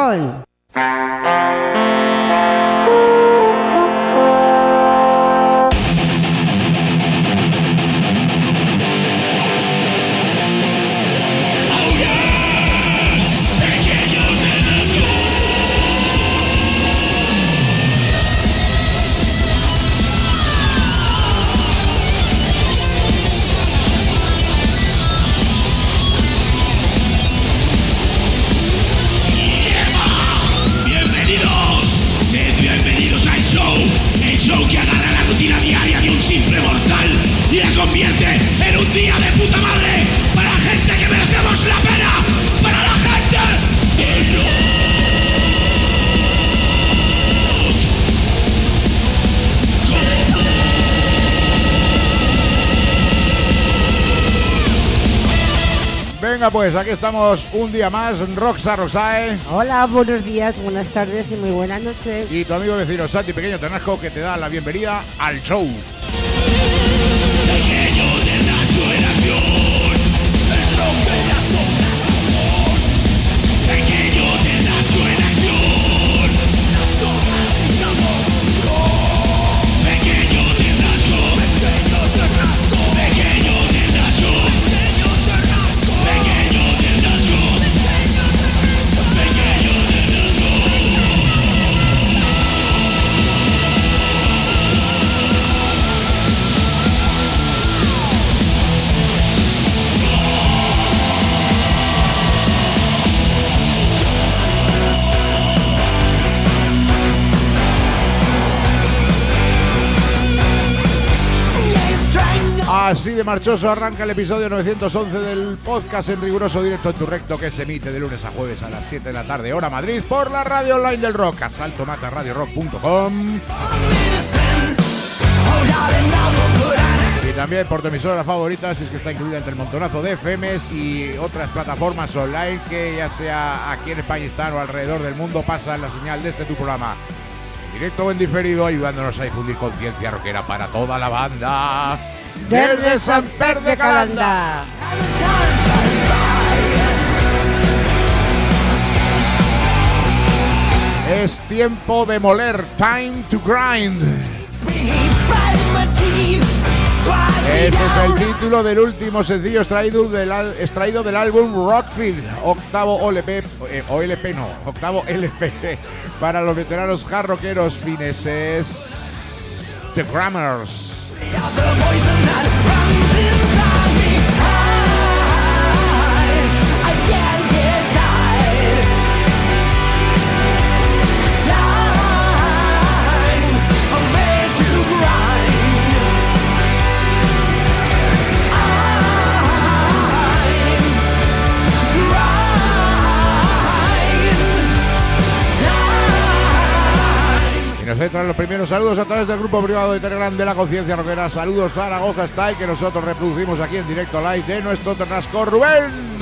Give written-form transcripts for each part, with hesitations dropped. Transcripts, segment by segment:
on. Convierte en un día de puta madre para la gente que merecemos la pena, para la gente de rock. Venga pues, aquí estamos un día más, Roxa Roxae. Hola, buenos días, buenas tardes y muy buenas noches. Y tu amigo vecino Santi Pequeño Ternasco, que te da la bienvenida al show. Pequeño Ternasco en acción, el rock en las ondas común. Pequeño Ternasco en acción, las ondas gritamos rock. Pequeño Ternasco, pequeño Ternasco, pequeño Ternasco, pequeño Ternasco, pequeño Ternasco, pequeño Ternasco, pequeño Así de marchoso arranca el episodio 911 del podcast en riguroso directo en tu recto, que se emite de lunes a jueves a las 7 de la tarde, hora Madrid, por la radio online del rock, asaltomataradiorock.com, y también por tu emisora favorita, si es que está incluida entre el montonazo de FMs y otras plataformas online que, ya sea aquí en España o alrededor del mundo, pasan la señal de este tu programa, en directo o en diferido, ayudándonos a difundir conciencia rockera para toda la banda Desde Sant Pere de Calanda. Es tiempo de moler, time to grind. Ese es el título del último sencillo extraído del álbum Rockfield, octavo LP para los veteranos hard rockeros fineses, The Grammars. Y nos entran los primeros saludos a través del grupo privado de Telegram de la Conciencia Rockera. Saludos Zaragoza Style, que nosotros reproducimos aquí en directo live de nuestro Ternasco Rubén.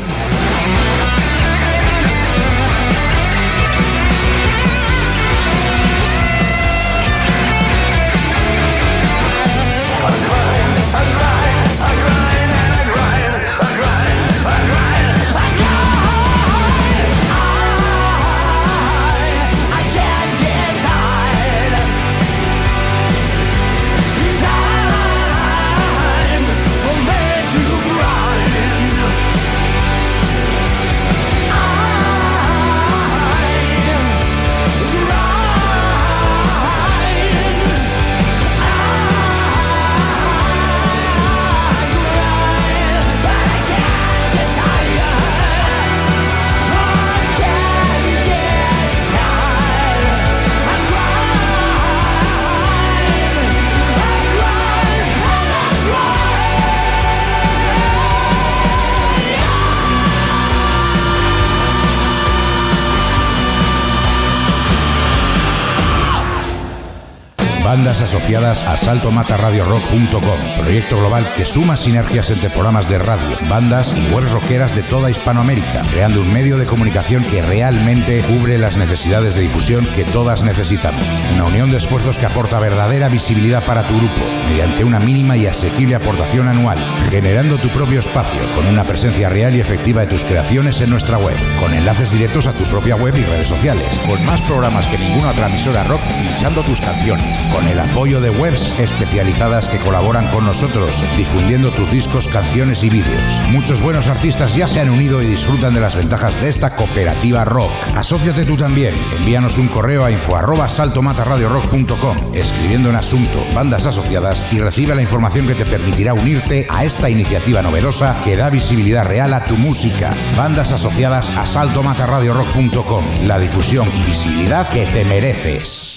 Bandas asociadas a saltomatarradiorock.com, proyecto global que suma sinergias entre programas de radio, bandas y webs rockeras de toda Hispanoamérica, creando un medio de comunicación que realmente cubre las necesidades de difusión que todas necesitamos. Una unión de esfuerzos que aporta verdadera visibilidad para tu grupo, mediante una mínima y asequible aportación anual, generando tu propio espacio con una presencia real y efectiva de tus creaciones en nuestra web, con enlaces directos a tu propia web y redes sociales, con más programas que ninguna otra emisora rock pinchando tus canciones, con el apoyo de webs especializadas que colaboran con nosotros, difundiendo tus discos, canciones y vídeos. Muchos buenos artistas ya se han unido y disfrutan de las ventajas de esta cooperativa rock. Asóciate tú también. Envíanos un correo a info@saltomatarradiorock.com, escribiendo en asunto bandas asociadas, y recibe la información que te permitirá unirte a esta iniciativa novedosa que da visibilidad real a tu música. Bandas asociadas a saltomatarradiorock.com, la difusión y visibilidad que te mereces.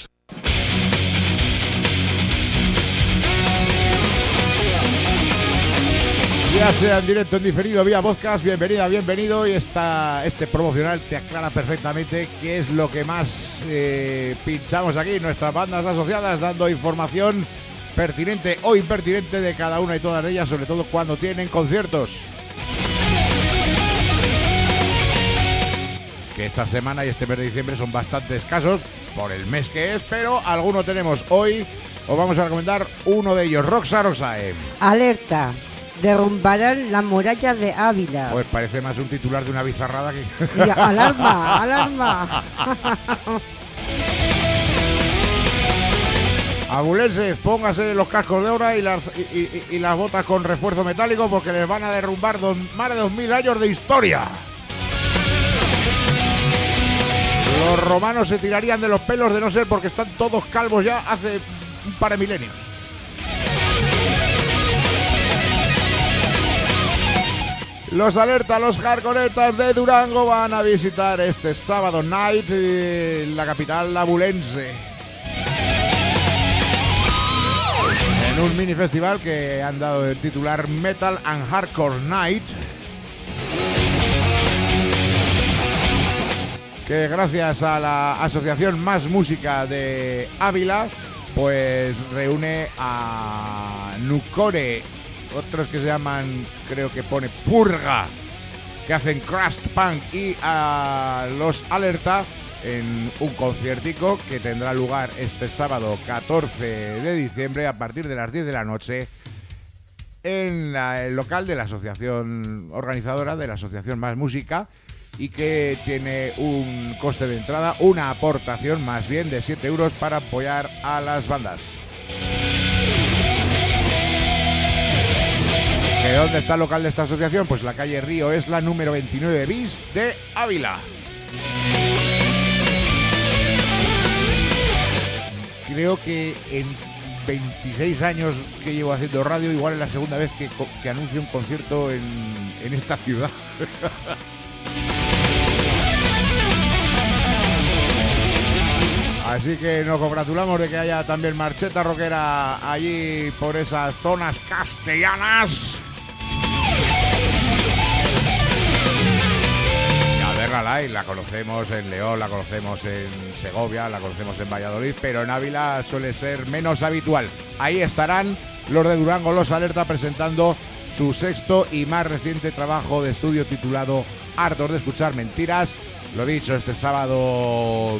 Ya sea en directo, en diferido, vía podcast, bienvenida, bienvenido. Y este promocional te aclara perfectamente qué es lo que más pinchamos aquí, nuestras bandas asociadas, dando información pertinente o impertinente de cada una y todas de ellas, sobre todo cuando tienen conciertos. Que esta semana y este mes de diciembre son bastante escasos por el mes que es, pero alguno tenemos. Hoy os vamos a recomendar uno de ellos, Roxa. Alerta. Derrumbarán la muralla de Ávila. Pues parece más un titular de una bizarrada que... Sí, alarma, alarma. Abulenses, póngase los cascos de obra y las botas con refuerzo metálico, porque les van a derrumbar más de 2000 años de historia. Los romanos se tirarían de los pelos de no ser porque están todos calvos ya hace un par de milenios. Los Alerta, los hardcoretas de Durango, van a visitar este sábado night la capital abulense, en un mini festival que han dado el titular Metal and Hardcore Night, que gracias a la asociación Más Música de Ávila pues reúne a Nucore, otros que se llaman, creo que pone Purga, que hacen crust punk, y a los Alerta en un conciertico que tendrá lugar este sábado 14 de diciembre a partir de las 10 de la noche en el local de la asociación organizadora de la asociación Más Música, y que tiene un coste de entrada, una aportación más bien de 7 euros para apoyar a las bandas. ¿Dónde está el local de esta asociación? Pues la calle Río es la número 29 bis de Ávila. Creo que en 26 años que llevo haciendo radio, igual es la segunda vez que anuncio un concierto en esta ciudad. Así que nos congratulamos de que haya también marcheta rockera allí por esas zonas castellanas. La conocemos en León, la conocemos en Segovia, la conocemos en Valladolid, pero en Ávila suele ser menos habitual. Ahí estarán los de Durango, los Alerta, presentando su sexto y más reciente trabajo de estudio titulado Hartos de escuchar mentiras. Lo dicho, este sábado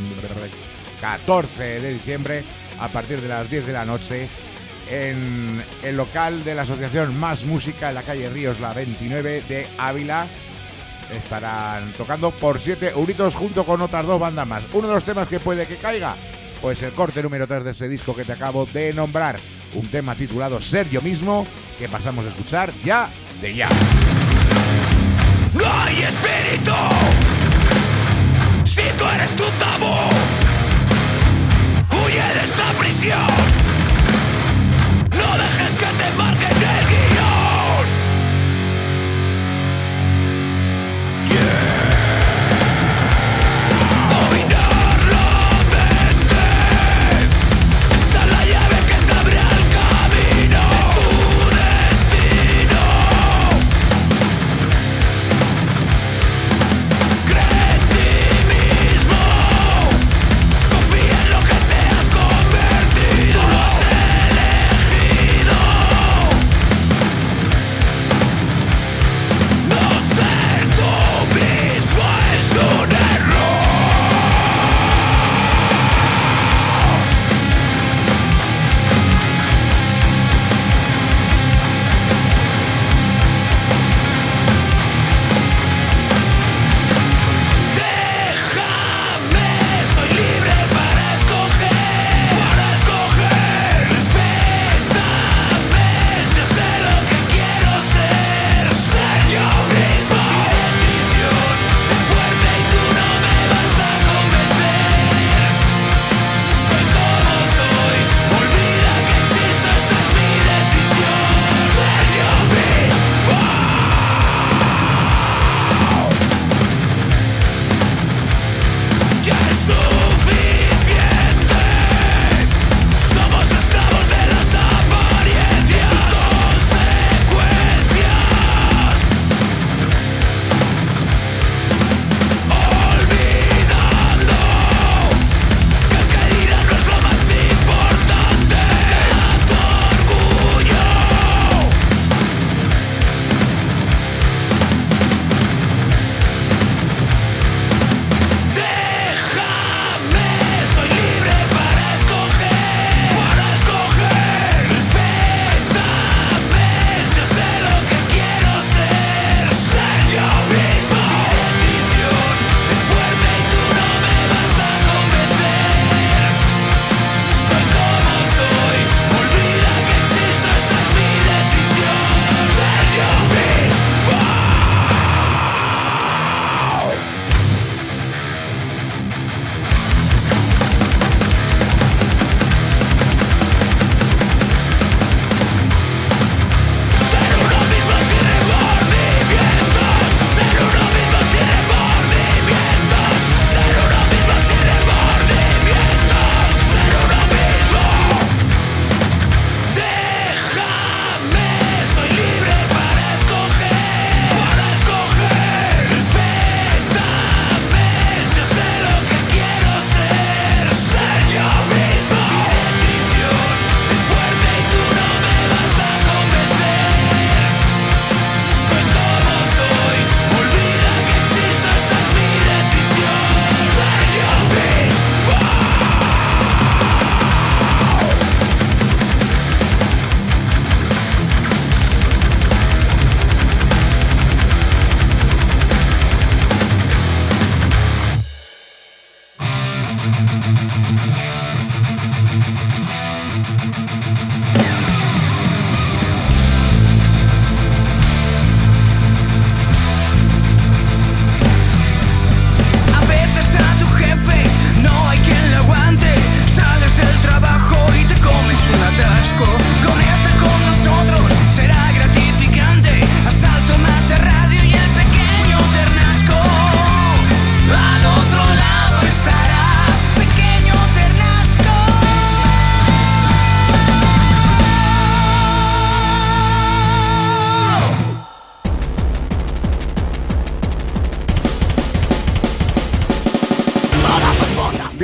14 de diciembre a partir de las 10 de la noche en el local de la asociación Más Música en la calle Ríos, la 29 de Ávila. Estarán tocando por 7 euritos junto con otras dos bandas más. Uno de los temas que puede que caiga, pues el corte número 3 de ese disco que te acabo de nombrar, un tema titulado Ser Yo Mismo, que pasamos a escuchar ya de ya. No hay espíritu si tú eres tu tabú. Huye de esta prisión, no dejes que te marquen el guión. Dominar la mente, esa es la llave que te abre el camino de tu destino. Cree en ti mismo, confía en lo que te has convertido.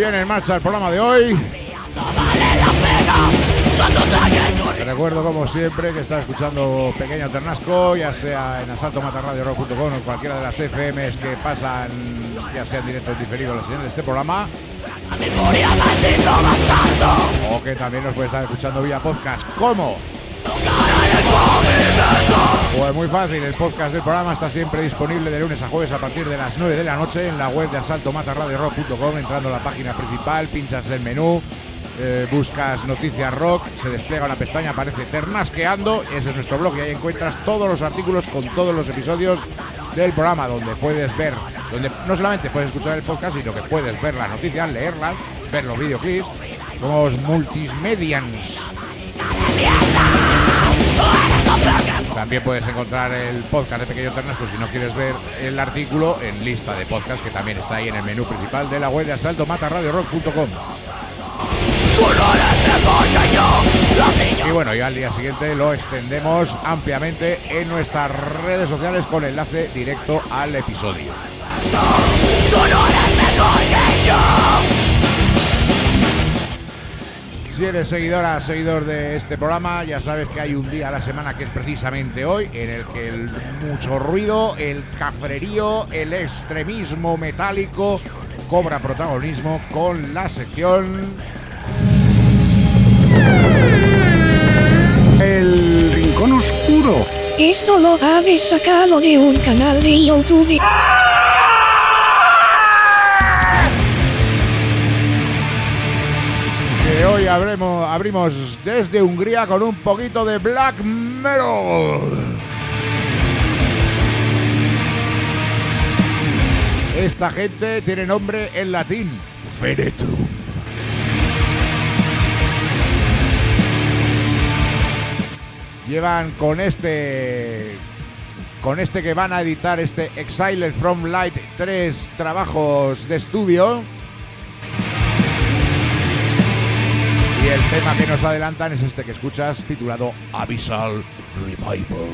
Bien en marcha el programa de hoy. Te recuerdo, como siempre, que estás escuchando Pequeño Ternasco, ya sea en asaltomatarradiorock.com o en cualquiera de las FMs que pasan, ya sea en directo o en diferido, la señal de este programa. O que también nos puedes estar escuchando vía podcast. ¿Cómo? Pues muy fácil, el podcast del programa está siempre disponible de lunes a jueves a partir de las 9 de la noche en la web de asaltomatarradiorock.com. Entrando a la página principal, pinchas el menú, buscas Noticias Rock, se despliega una pestaña, aparece Ternasqueando, ese es nuestro blog y ahí encuentras todos los artículos con todos los episodios del programa, donde puedes ver, donde no solamente puedes escuchar el podcast, sino que puedes ver las noticias, leerlas, ver los videoclips. Somos multimedians. También puedes encontrar el podcast de Pequeño Ternasco si no quieres ver el artículo en lista de podcast, que también está ahí en el menú principal de la web de asaltomatarradiorock.com. Y bueno, ya al día siguiente lo extendemos ampliamente en nuestras redes sociales con enlace directo al episodio. Si eres seguidor de este programa, ya sabes que hay un día a la semana que es precisamente hoy, en el que el mucho ruido, el cafrerío, el extremismo metálico cobra protagonismo con la sección El Rincón Oscuro. Esto lo habéis sacado de un canal de YouTube. que hoy abrimos desde Hungría con un poquito de black metal. Esta gente tiene nombre en latín, Fenetrum. Llevan con este que van a editar, este Exiled from Light, 3 trabajos de estudio. Y el tema que nos adelantan es este que escuchas, titulado Abyssal Revival.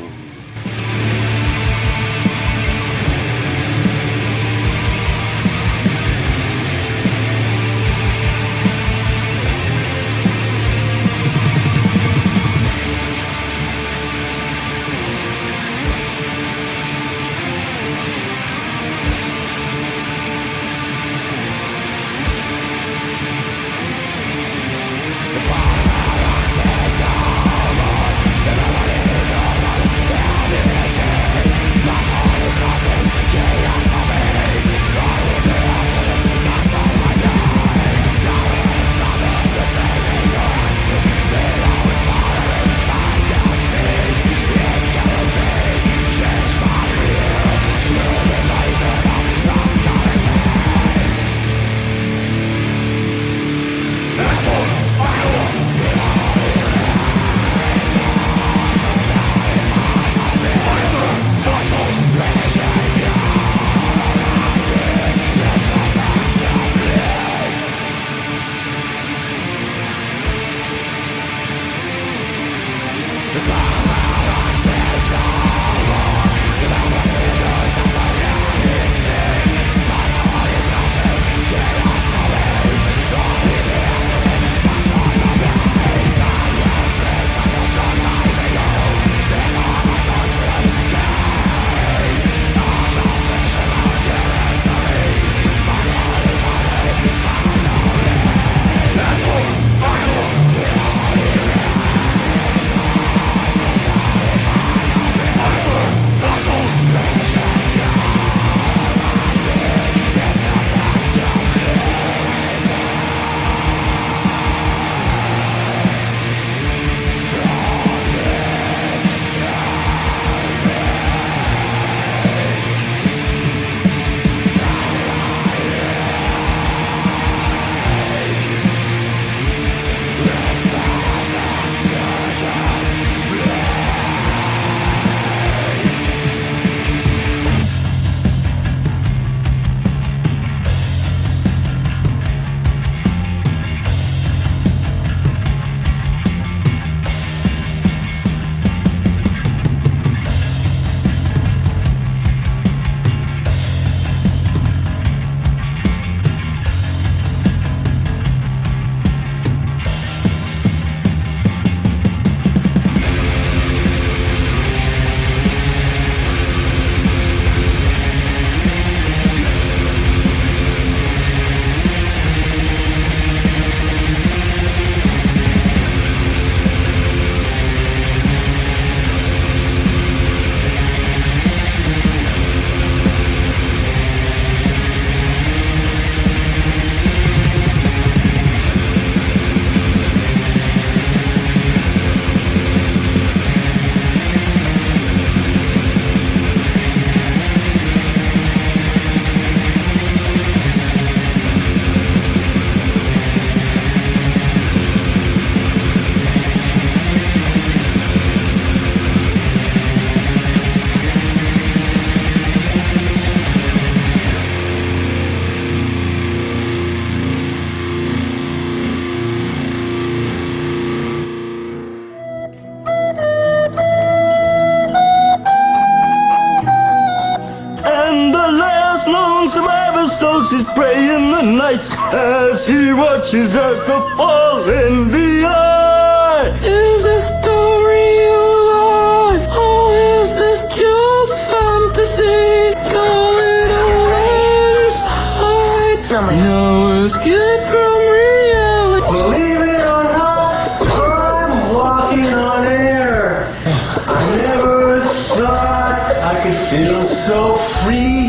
Moses pray in the night as he watches us the fall in the eye. Is this story alive or is this just fantasy? Going away inside, no escape from reality. Believe it or not, I'm walking on air. I never thought I could feel so free.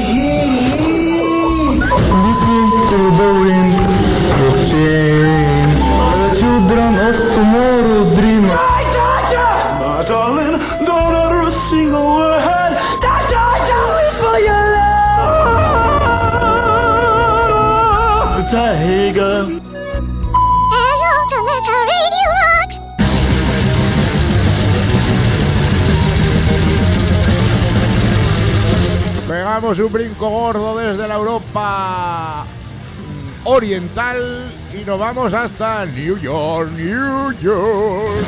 Listening to the wind of change. The children of tomorrow dream. My darling, don't utter a single word. Wait for your love. The tiger. Pegamos un brinco gordo desde la Europa oriental y nos vamos hasta New York, New York.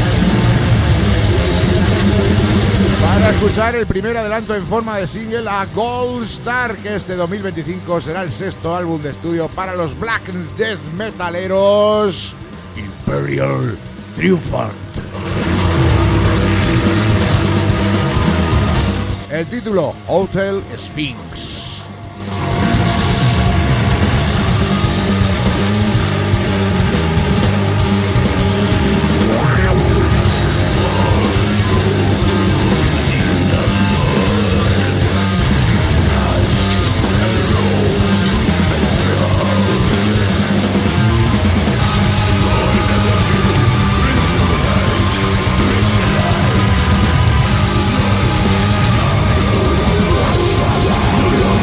Para escuchar el primer adelanto en forma de single a Gold Star, que este 2025 será el sexto álbum de estudio para los Black Death Metaleros Imperial Triumphant. El título, Hotel Sphinx. You're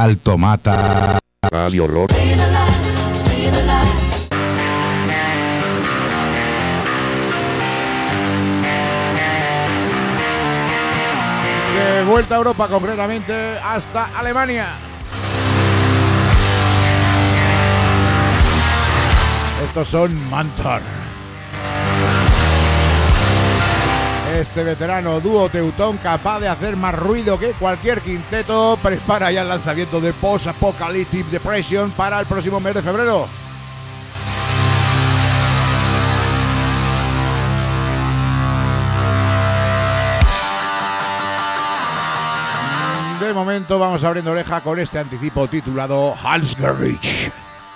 Salto Mata Radio Rock. De vuelta a Europa, concretamente hasta Alemania. Estos son Mantar. Este veterano dúo teutón, capaz de hacer más ruido que cualquier quinteto, prepara ya el lanzamiento de Post Apocalyptic Depression para el próximo mes de febrero. De momento vamos abriendo oreja con este anticipo titulado Halsgerich.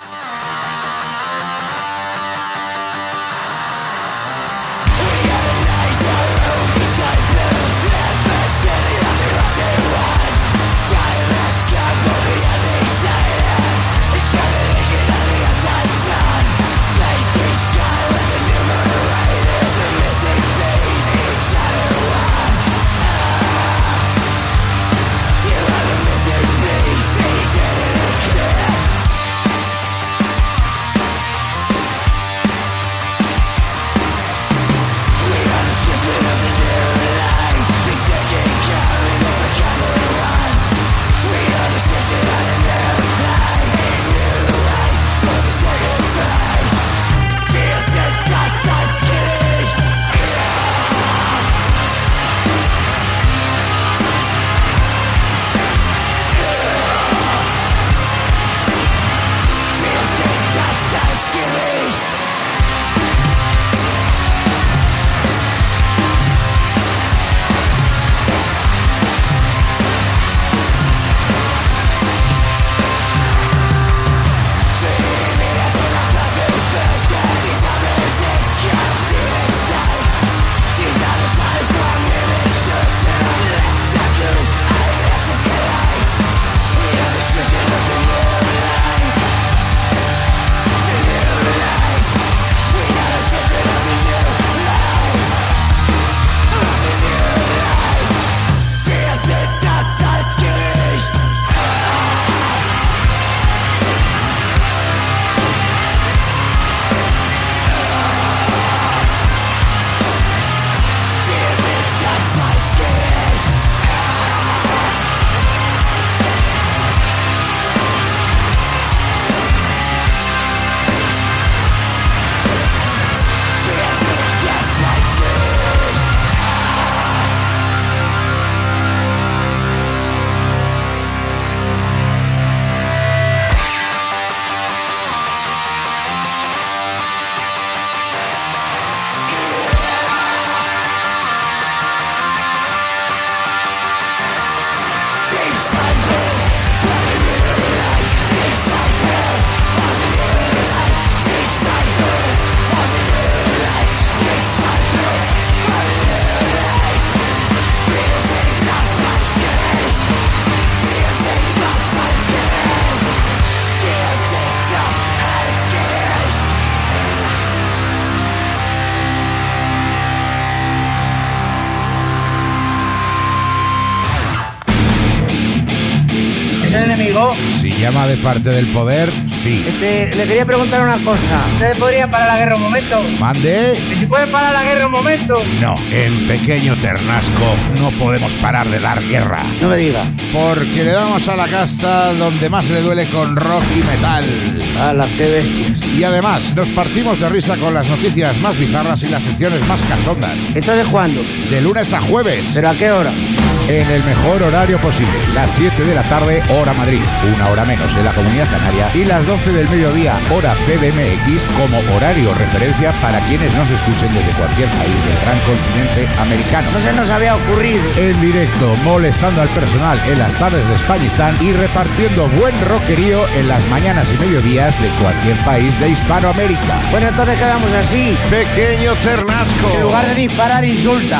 Si llama de parte del poder, sí. Le quería preguntar una cosa. ¿Ustedes podrían parar la guerra un momento? ¿Mande? ¿Y si pueden parar la guerra un momento? No, en Pequeño Ternasco no podemos parar de dar guerra. No me diga. Porque le damos a la casta donde más le duele con rock y metal. ¡Hala, qué bestias! Y además, nos partimos de risa con las noticias más bizarras y las secciones más cachondas. ¿Entonces cuándo? De lunes a jueves. ¿Pero a qué hora? En el mejor horario posible, las 7 de la tarde, hora Madrid, una hora menos en la Comunidad Canaria, y las 12 del mediodía, hora CDMX, como horario referencia para quienes nos escuchen desde cualquier país del gran continente americano. No se nos había ocurrido. En directo, molestando al personal en las tardes de Españistán y repartiendo buen rockerío en las mañanas y mediodías de cualquier país de Hispanoamérica. Bueno, entonces quedamos así. Pequeño Ternasco. En lugar de disparar, insulta.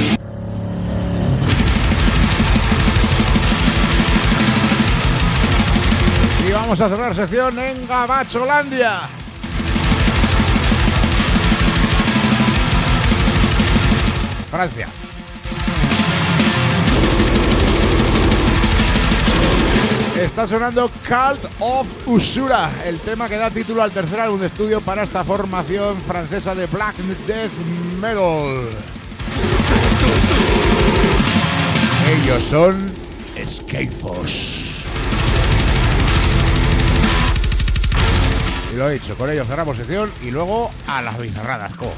Y vamos a cerrar sección en Gabacholandia. Francia. Está sonando Cult of Usura, el tema que da título al tercer álbum de estudio para esta formación francesa de black death metal. Ellos son Skyforce. Y lo he dicho, con ellos cerramos sección y luego a las bizarradas, co.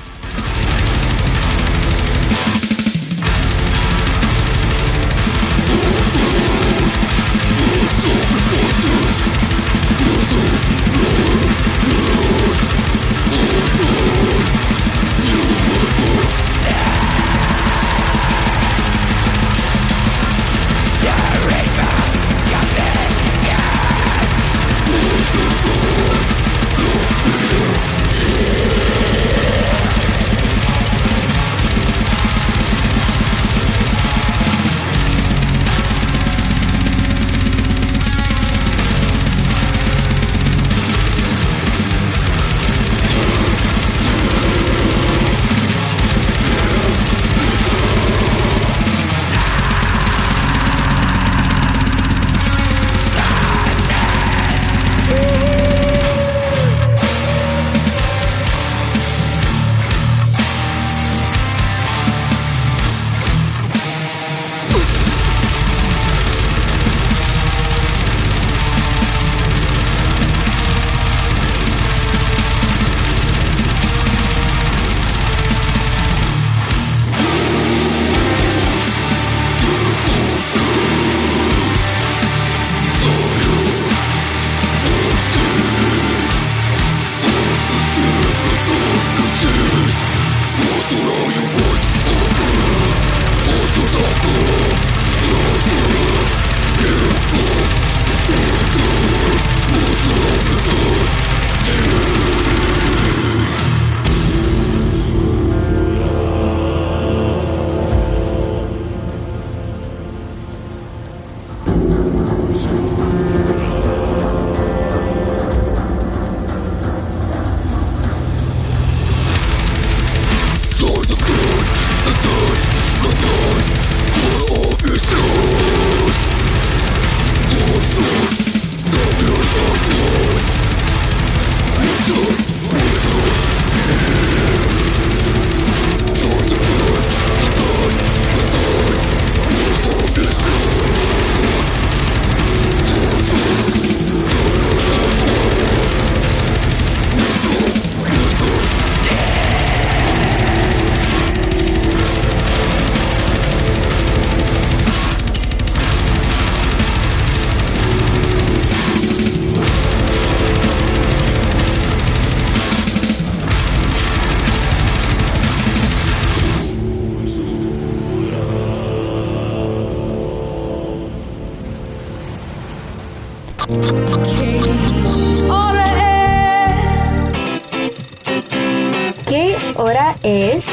¿Qué hora es?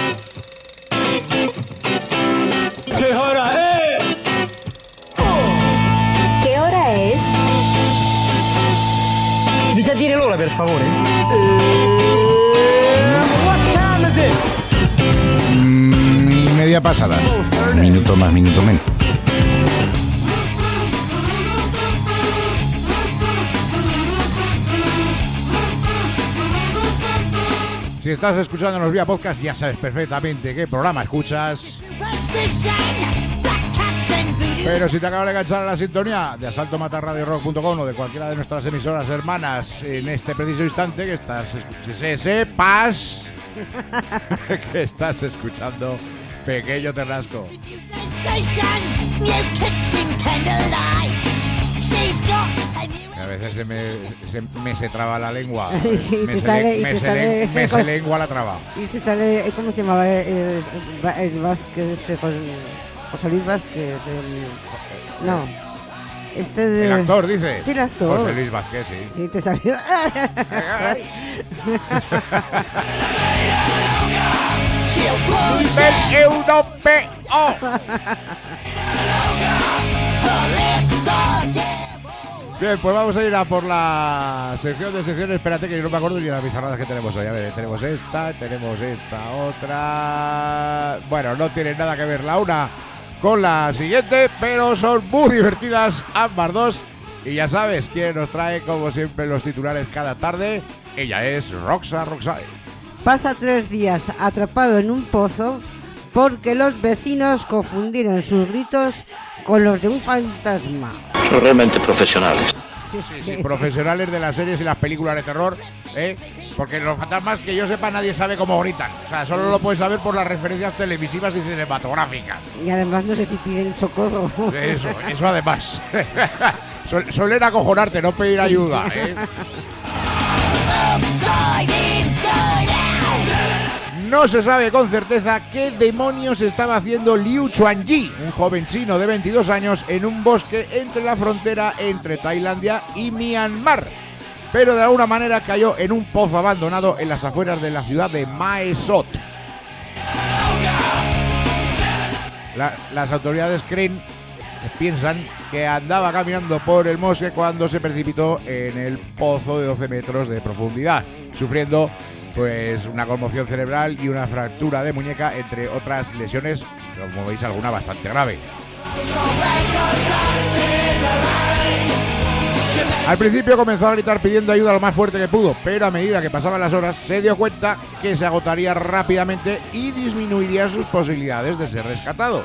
¿Qué hora es? ¿Qué hora es? Mi sa dire l'ora, per favore? What time is it? Y media pasada. Minuto más, minuto menos. Si estás escuchándonos vía podcast, ya sabes perfectamente qué programa escuchas. Pero si te acaba de enganchar a la sintonía de asaltomatarradiorock.com o de cualquiera de nuestras emisoras hermanas en este preciso instante que estás sepas que estás escuchando Pequeño Terrasco. A veces me se traba la lengua. Sí, me se lengua la traba. Y te sale, ¿cómo se llamaba el Vázquez José Luis Vázquez? No. El actor, dices. Sí, el actor. José Luis Vázquez, sí. Sí, te salió. ¡Nivel europeo! Bien, pues vamos a ir a por la sección de secciones. Espérate que no me acuerdo ni de las bizarradas que tenemos hoy. A ver, tenemos esta otra. Bueno, no tiene nada que ver la una con la siguiente, pero son muy divertidas ambas dos. Y ya sabes quién nos trae, como siempre, los titulares cada tarde. Ella es Roxa Roxay. Pasa 3 días atrapado en un pozo porque los vecinos confundieron sus gritos con los de un fantasma. Son realmente profesionales. Sí, profesionales de las series y las películas de terror, ¿eh? Porque los fantasmas, que yo sepa, nadie sabe cómo gritan. O sea, solo lo puedes saber por las referencias televisivas y cinematográficas. Y además no sé si piden socorro. Eso además. Suelen acojonarte, no pedir ayuda, ¿eh? No se sabe con certeza qué demonios estaba haciendo Liu Chuanji, un joven chino de 22 años, en un bosque entre la frontera entre Tailandia y Myanmar. Pero de alguna manera cayó en un pozo abandonado en las afueras de la ciudad de Mae Sot. Las autoridades piensan que andaba caminando por el bosque cuando se precipitó en el pozo de 12 metros de profundidad, sufriendo pues una conmoción cerebral y una fractura de muñeca, entre otras lesiones, como veis, alguna bastante grave. Al principio comenzó a gritar pidiendo ayuda lo más fuerte que pudo, pero a medida que pasaban las horas se dio cuenta que se agotaría rápidamente y disminuiría sus posibilidades de ser rescatado.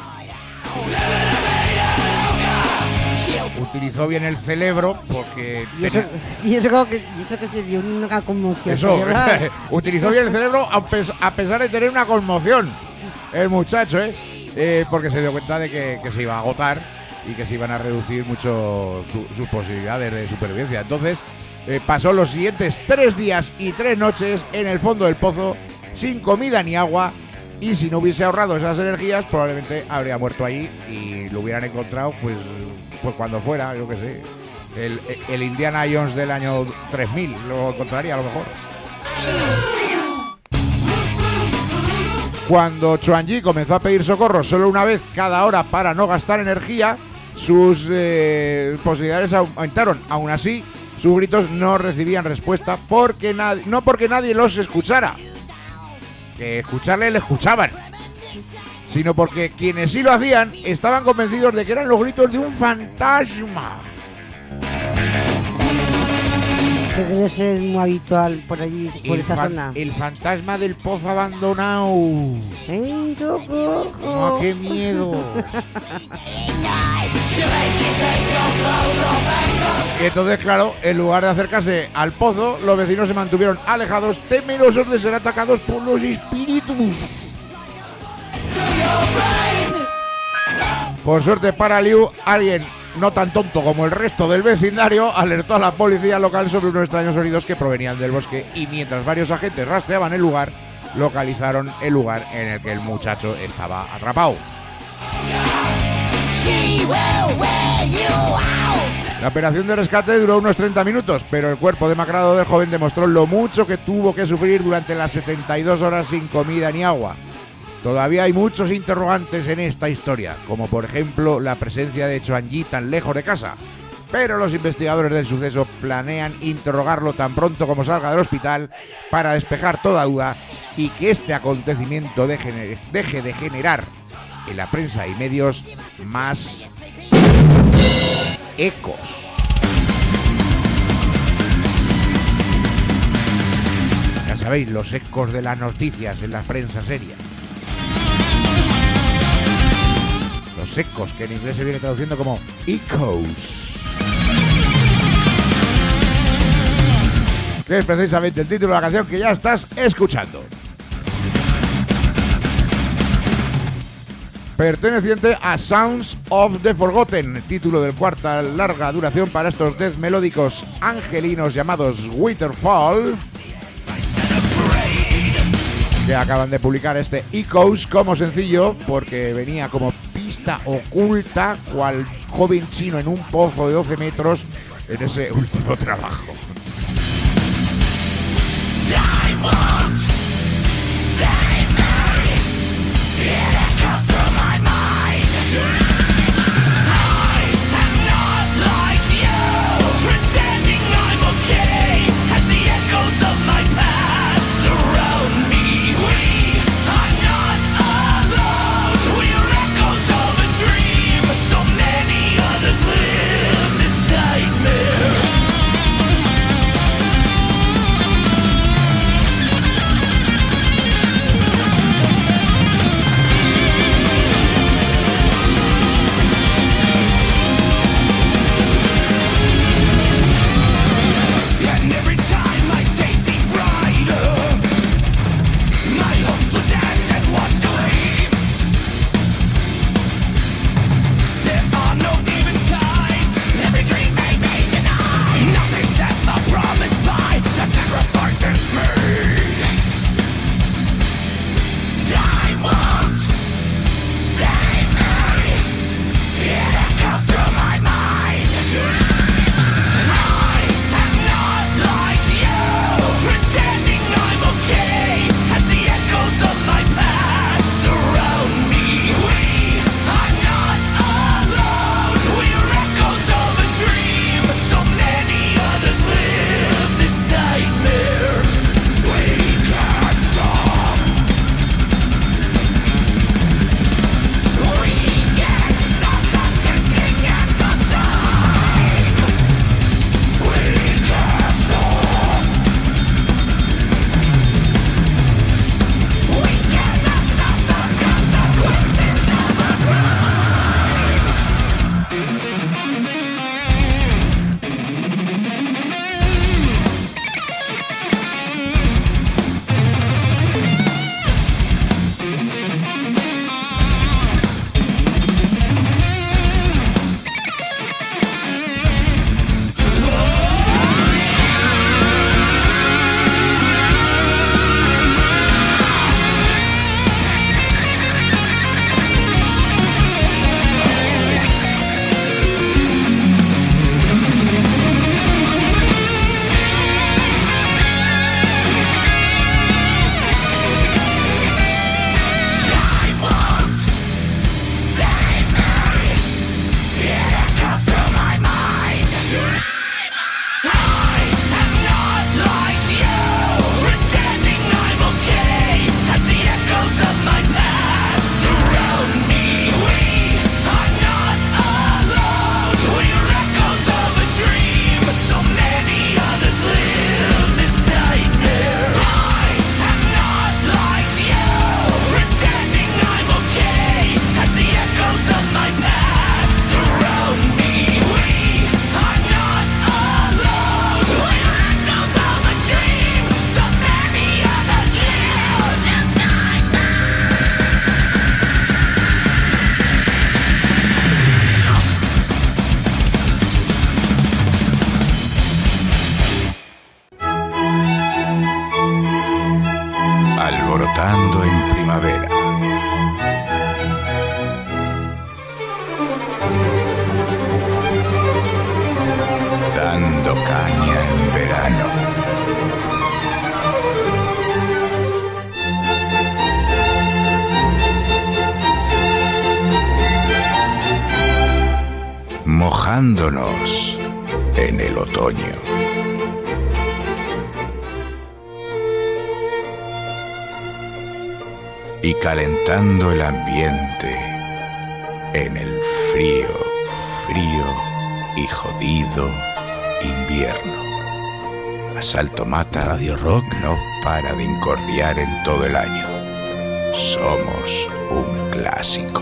Utilizó bien el cerebro porque... Y eso que se dio una conmoción. Utilizó bien el cerebro a pesar de tener una conmoción el muchacho, porque se dio cuenta de que se iba a agotar y que se iban a reducir mucho sus posibilidades de supervivencia. Entonces pasó los siguientes 3 días y 3 noches en el fondo del pozo sin comida ni agua, y si no hubiese ahorrado esas energías probablemente habría muerto ahí y lo hubieran encontrado pues cuando fuera, yo qué sé, el Indiana Jones del año 3000 lo encontraría a lo mejor. Cuando Chuanji comenzó a pedir socorro solo una vez cada hora para no gastar energía, sus posibilidades aumentaron. Aún así, sus gritos no recibían respuesta no porque nadie los escuchara, que escucharle le escuchaban, sino porque quienes sí lo hacían estaban convencidos de que eran los gritos de un fantasma. Que debe ser muy habitual por allí, por esa zona. El fantasma del pozo abandonado. ¡Ey, socorro! ¡Oh, qué miedo! Y entonces, claro, en lugar de acercarse al pozo, los vecinos se mantuvieron alejados, temerosos de ser atacados por los espíritus. Por suerte para Liu, alguien no tan tonto como el resto del vecindario alertó a la policía local sobre unos extraños sonidos que provenían del bosque, y mientras varios agentes rastreaban el lugar, localizaron el lugar en el que el muchacho estaba atrapado. La operación de rescate duró unos 30 minutos, pero el cuerpo demacrado del joven demostró lo mucho que tuvo que sufrir durante las 72 horas sin comida ni agua. Todavía hay muchos interrogantes en esta historia, como por ejemplo la presencia de Chuanji tan lejos de casa, pero los investigadores del suceso planean interrogarlo tan pronto como salga del hospital para despejar toda duda y que este acontecimiento deje de generar en la prensa y medios más ecos. Ya sabéis, los ecos de las noticias en la prensa seria. Los ecos, que en inglés se viene traduciendo como echoes. Que es precisamente el título de la canción que ya estás escuchando. Perteneciente a Sounds of the Forgotten, título del cuarta larga duración para estos death melódicos angelinos llamados Winterfall, que acaban de publicar este Echoes como sencillo, porque venía como pista oculta cual joven chino en un pozo de 12 metros en ese último trabajo. Nightmare. Pensando en primavera. Dando caña en verano. Mojándonos en el otoño. Y calentando el ambiente en el frío y jodido invierno. Asalto Mata Radio Rock no para de incordiar en todo el año. Somos un clásico.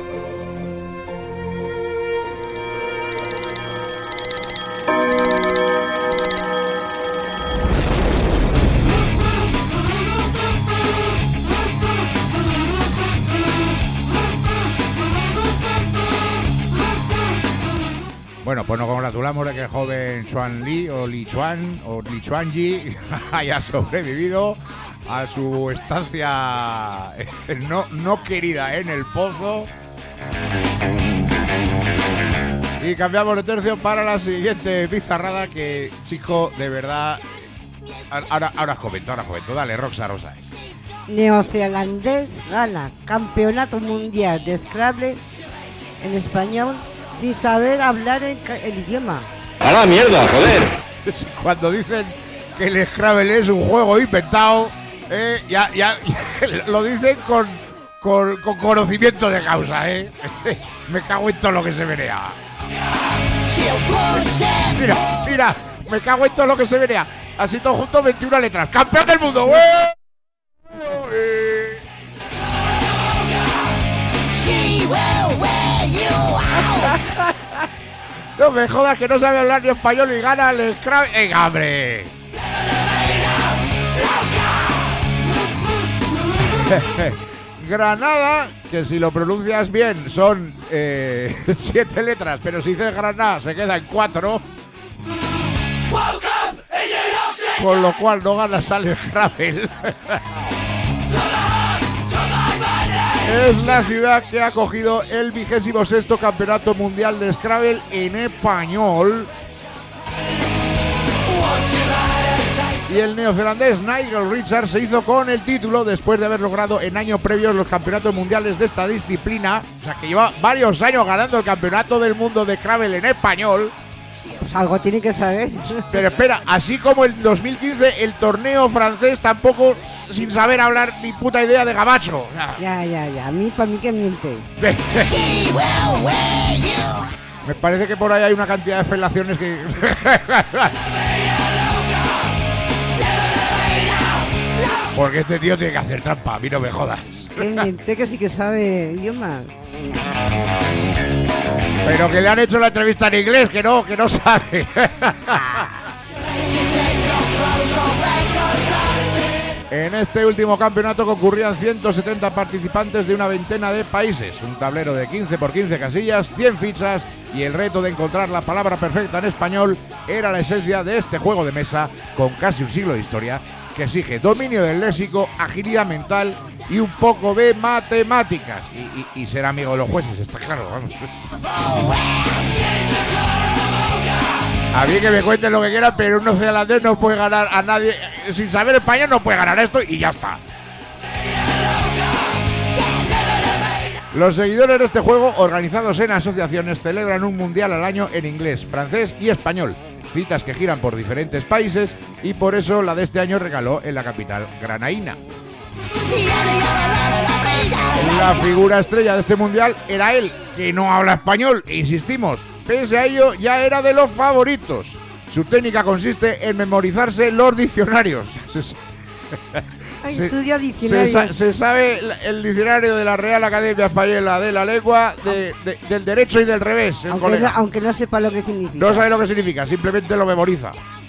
Bueno, pues nos congratulamos de que el joven Chuan Li o Li Chuan o Li Chuanji haya sobrevivido a su estancia no querida en el pozo. Y cambiamos de tercio para la siguiente bizarrada que, chico, de verdad... Ahora os comento. Dale, Roxa. Neozelandés gana campeonato mundial de Scrabble en español sin saber hablar el idioma. ¡A la mierda, joder! Cuando dicen que el Scrabble es un juego inventado, ya lo dicen con conocimiento de causa, Me cago en todo lo que se menea. Mira, me cago en todo lo que se menea. Así todo juntos, 21 letras. ¡Campeón del mundo! No me jodas que no sabe hablar ni español y gana el Scrabble. ¡Venga, hombre! Granada, que si lo pronuncias bien son 7 letras, pero si dices Granada se queda en 4. Con lo cual no ganas al Scrabble. Es la ciudad que ha acogido el 26º Campeonato Mundial de Scrabble en español. Y el neozelandés Nigel Richards se hizo con el título después de haber logrado en años previos los campeonatos mundiales de esta disciplina. O sea que lleva varios años ganando el campeonato del mundo de Scrabble en español. Pues algo tiene que saber. Pero espera, así como en 2015 el torneo francés tampoco, sin saber hablar ni puta idea de gabacho. Ya. Para mí que miente. Me parece que por ahí hay una cantidad de felaciones que... Porque este tío tiene que hacer trampa, a mí no me jodas. Que miente, que sí que sabe idiomas. Pero que le han hecho la entrevista en inglés, que no sabe. En este último campeonato concurrían 170 participantes de una veintena de países, un tablero de 15 por 15 casillas, 100 fichas, y el reto de encontrar la palabra perfecta en español era la esencia de este juego de mesa con casi un siglo de historia, que exige dominio del léxico, agilidad mental y un poco de matemáticas. Y ser amigo de los jueces, está claro, vamos. A mí que me cuenten lo que quieran, pero un neozelandés no puede ganar a nadie. Sin saber español no puede ganar esto y ya está. Los seguidores de este juego, organizados en asociaciones, celebran un mundial al año en inglés, francés y español. Citas que giran por diferentes países y por eso la de este año regaló en la capital granaína. La figura estrella de este mundial era él, que no habla español, e insistimos, pese a ello ya era de los favoritos. Su técnica consiste en memorizarse los diccionarios. Estudia diccionarios. Se sabe el diccionario de la Real Academia Española de la Lengua, del derecho y del revés. Aunque no sepa lo que significa. No sabe lo que significa, simplemente lo memoriza.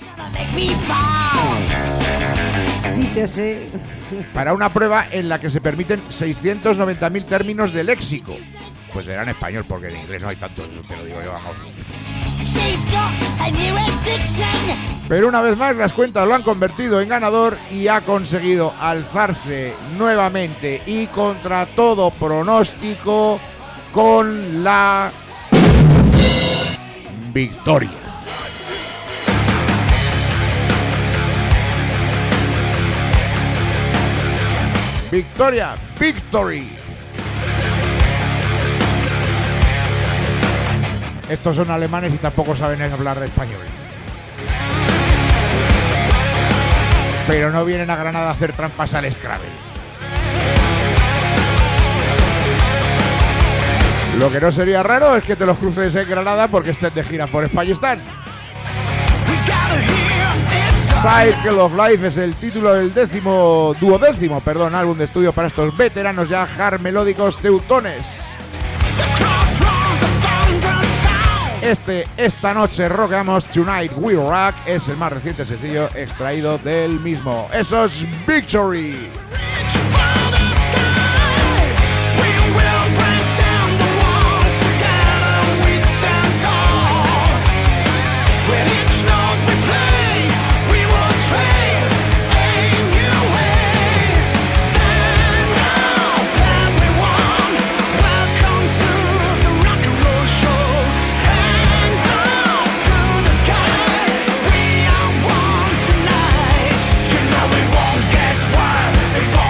Dícese. Para una prueba en la que se permiten 690.000 términos de léxico. Pues era en español, porque en inglés no hay tanto, eso te lo digo yo, vamos. Pero una vez más las cuentas lo han convertido en ganador y ha conseguido alzarse nuevamente y contra todo pronóstico con la victoria. Victory. Estos son alemanes y tampoco saben hablar de español. Pero no vienen a Granada a hacer trampas al Scrabble. Lo que no sería raro es que te los cruces en Granada porque estén de gira por Españistán. Circle of Life es el título del duodécimo álbum de estudio para estos veteranos ya hard melódicos teutones. Esta noche rockamos Tonight We Rock es el más reciente sencillo extraído del mismo. Eso es Victory. It won't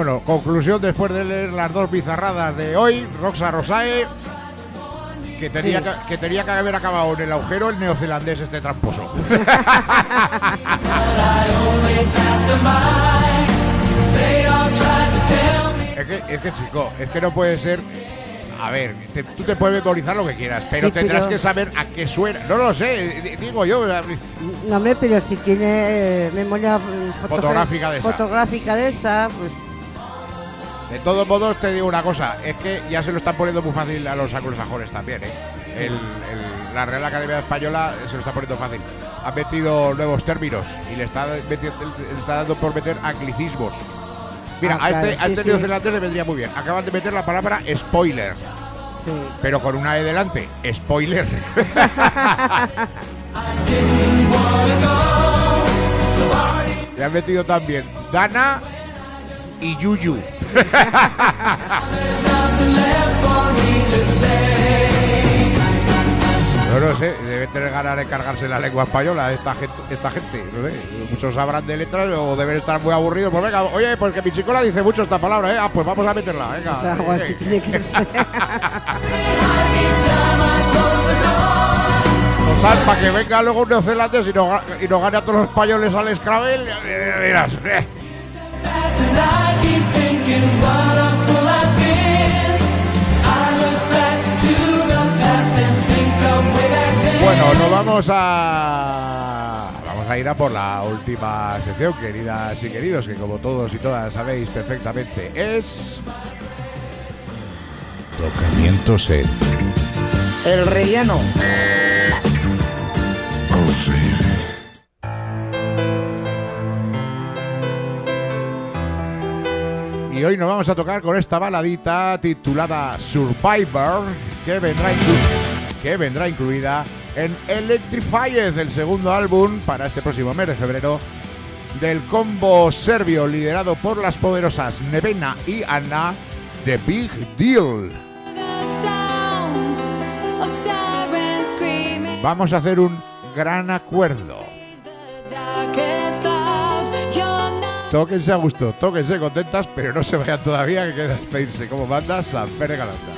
Bueno, conclusión después de leer las dos bizarradas de hoy, Roxa Rosae, que tenía que haber acabado en el agujero el neozelandés este tramposo. Es que chico, es que no puede ser. A ver, tú te puedes memorizar lo que quieras, pero sí, tendrás que saber a qué suena. No lo sé, digo yo. No, hombre, pero si tiene memoria fotográfica de esa, pues. De todos modos, te digo una cosa, es que ya se lo están poniendo muy fácil a los anglosajones también, ¿eh? Sí. La Real Academia Española se lo está poniendo fácil. Ha metido nuevos términos y le está dando por meter anglicismos. Mira, a este neozelandés le vendría muy bien. Acaban de meter la palabra spoiler. Sí. Pero con una E delante. Spoiler. Le han metido también Dana y Yuyu. No sé, debe tener ganas de cargarse la lengua española esta gente, no sé, muchos sabrán de letras o deben estar muy aburridos. Pues venga, oye, porque mi chicola dice mucho esta palabra, Ah, pues vamos a meterla, venga. O sea, algo así tiene que ser. Total, para que venga luego un neozelandés y nos gane a todos los españoles al Scrabble, miras. Bueno, nos vamos a ir a por la última sección, queridas y queridos, que como todos y todas sabéis perfectamente es Tocamientos en el relleno. Oh, sí. Y hoy nos vamos a tocar con esta baladita titulada Survivor, que vendrá incluida en Electrified, el segundo álbum para este próximo mes de febrero del combo serbio liderado por las poderosas Nevena y Ana, The Big Deal. Vamos a hacer un gran acuerdo. Tóquense a gusto, tóquense contentas, pero no se vayan todavía, que queda despedirse como manda San Pere Galanta.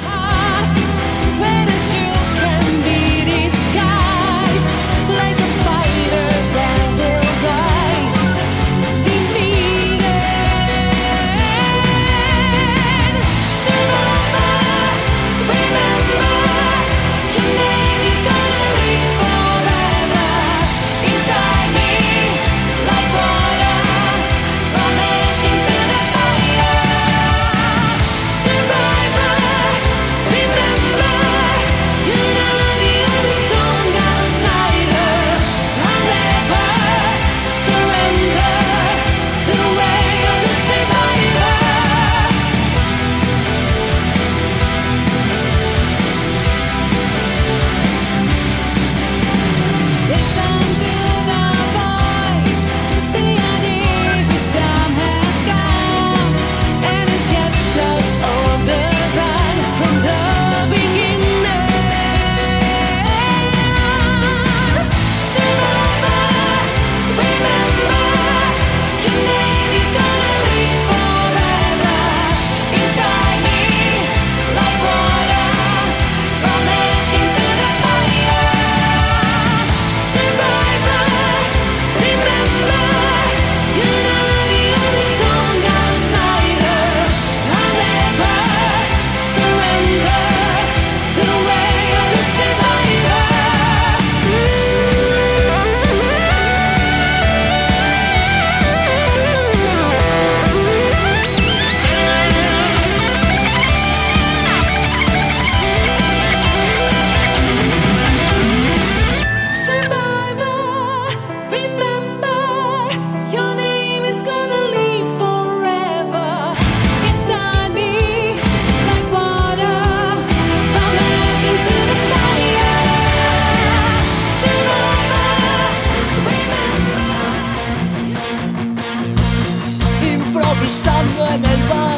improvisando en el bar.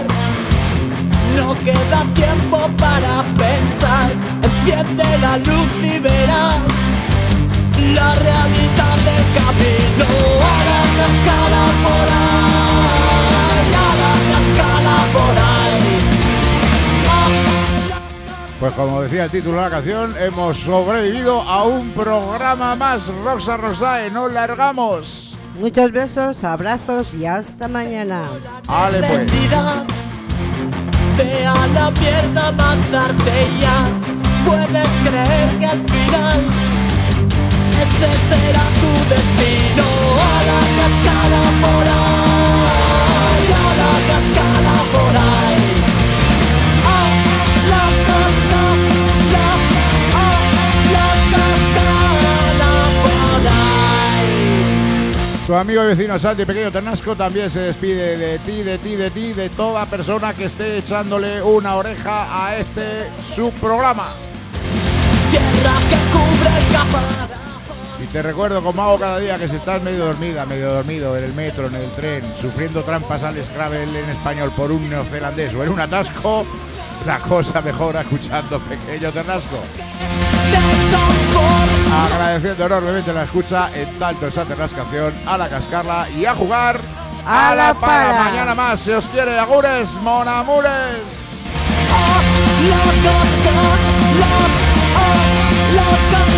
No queda tiempo para pensar. Enciende la luz y verás la realidad del camino. A la cascada por ahí, a la cascada. como decía el título de la canción, hemos sobrevivido a un programa más. Roxa Rosae, nos largamos. Muchos besos, abrazos y hasta mañana. Ale pues. Ve a la mierda, mandarte ya. Puedes creer que al final ese será tu destino. A la cascada por ahí, a la cascada por ahí. Tu amigo y vecino Santi Pequeño Ternasco también se despide de ti, de toda persona que esté echándole una oreja a este subprograma. Tierra que cubre el capa. Y te recuerdo, como hago cada día, que si estás medio dormida, medio dormido en el metro, en el tren, sufriendo trampas al Scrabble en español por un neozelandés o en un atasco, la cosa mejora escuchando Pequeño Ternasco. Agradeciendo enormemente la escucha en tanto esa ternascación, a la cascarla y a jugar a la pala. Mañana más, si os quiere, agures, monamures. La